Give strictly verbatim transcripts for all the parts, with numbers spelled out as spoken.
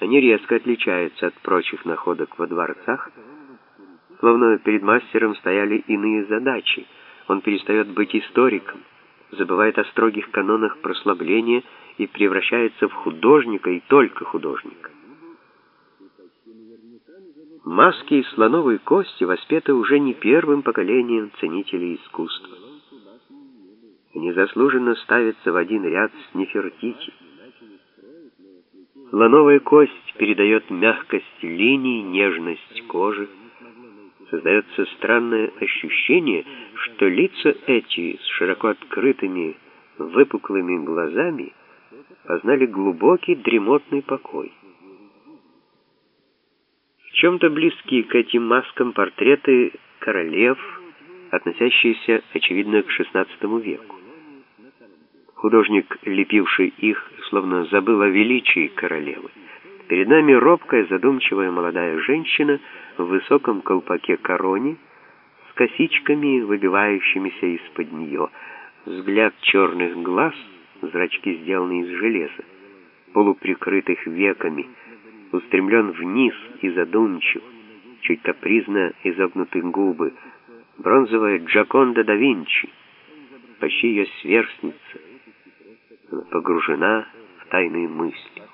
Они резко отличаются от прочих находок во дворцах, словно перед мастером стояли иные задачи. Он перестает быть историком, забывает о строгих канонах прославления и превращается в художника и только художника. Маски из слоновой кости воспеты уже не первым поколением ценителей искусства. Они заслуженно ставятся в один ряд с Нефертити. Слоновая кость передает мягкость линий, нежность кожи. Создается странное ощущение, что лица эти с широко открытыми, выпуклыми глазами познали глубокий дремотный покой. В чем-то близкие к этим маскам портреты королев, относящиеся, очевидно, к шестнадцатому веку. Художник, лепивший их, словно забыл о величии королевы. Перед нами робкая, задумчивая молодая женщина в высоком колпаке-короне с косичками, выбивающимися из-под нее. Взгляд черных глаз, зрачки сделаны из железа, полуприкрытых веками, устремлен вниз и задумчив, чуть капризно изогнуты губы. Бронзовая Джоконда да Винчи, почти ее сверстница. Она погружена в тайные мысли.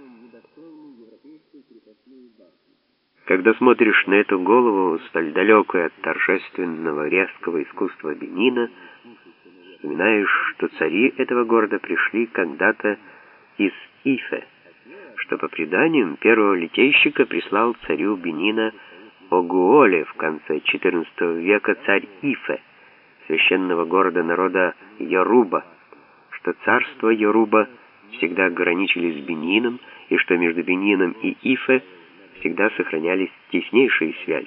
Когда смотришь на эту голову, столь далекую от торжественного резкого искусства Бенина, вспоминаешь, что цари этого города пришли когда-то из Ифе, что по преданиям первого литейщика прислал царю Бенина Огуоле в конце четырнадцатого века царь Ифе, священного города народа Йоруба, что царство Йоруба всегда граничили с Бенином, и что между Бенином и Ифе всегда сохранялись теснейшие связи.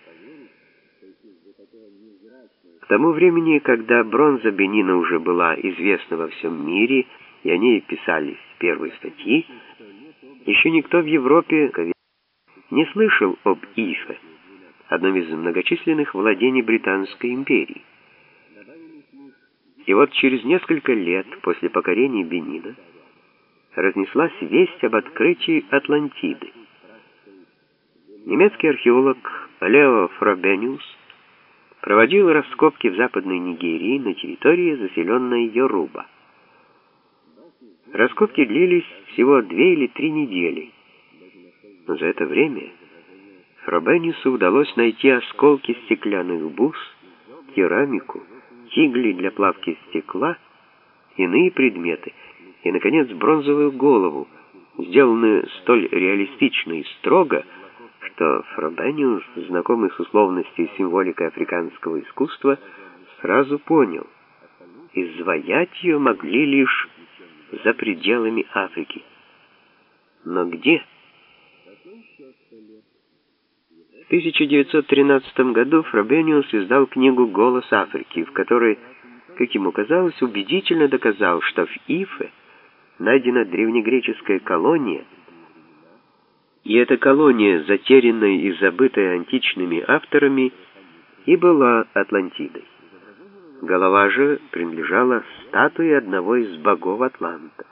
К тому времени, когда бронза Бенина уже была известна во всем мире, и о ней писались первые статьи, еще никто в Европе не слышал об Ифе, одном из многочисленных владений Британской империи. И вот через несколько лет после покорения Бенина разнеслась весть об открытии Атлантиды. Немецкий археолог Лео Фробениус проводил раскопки в Западной Нигерии на территории, заселенной Йоруба. Раскопки длились всего две или три недели, но за это время Фробениусу удалось найти осколки стеклянных бус, керамику, тигли для плавки стекла, иные предметы и, наконец, бронзовую голову, сделанную столь реалистично и строго, что Фробениус, знакомый с условностью и символикой африканского искусства, сразу понял: изваять ее могли лишь за пределами Африки. Но где? В тысяча девятьсот тринадцатом году Фробениус издал книгу «Голос Африки», в которой, как ему казалось, убедительно доказал, что в Ифе найдена древнегреческая колония, и эта колония, затерянная и забытая античными авторами, и была Атлантидой. Голова же принадлежала статуе одного из богов атлантов.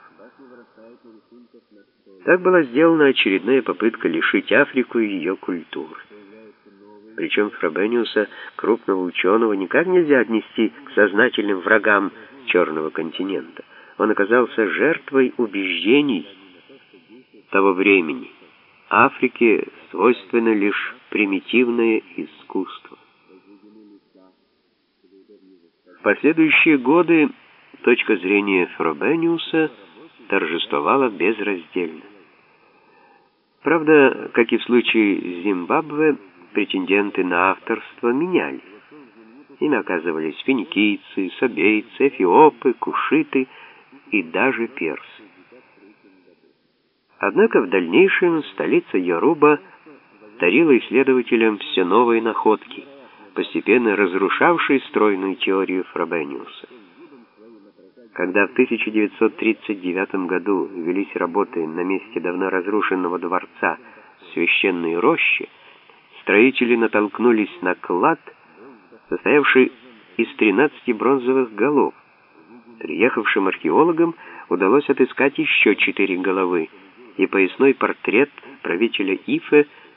Так была сделана очередная попытка лишить Африку ее культуры. Причем Фробениуса, крупного ученого, никак нельзя отнести к сознательным врагам Черного континента. Он оказался жертвой убеждений того времени. Африке свойственно лишь примитивное искусство. В последующие годы точка зрения Фробениуса торжествовала безраздельно. Правда, как и в случае с Зимбабве, претенденты на авторство менялись. Ими оказывались финикийцы, сабейцы, эфиопы, кушиты и даже персы. Однако в дальнейшем столица Йоруба дарила исследователям все новые находки, постепенно разрушавшие стройную теорию Фробениуса. Когда в тысяча девятьсот тридцать девятом году велись работы на месте давно разрушенного дворца Священной рощи, строители натолкнулись на клад, состоявший из тринадцати бронзовых голов. Приехавшим археологам удалось отыскать еще четыре головы, и поясной портрет правителя Ифе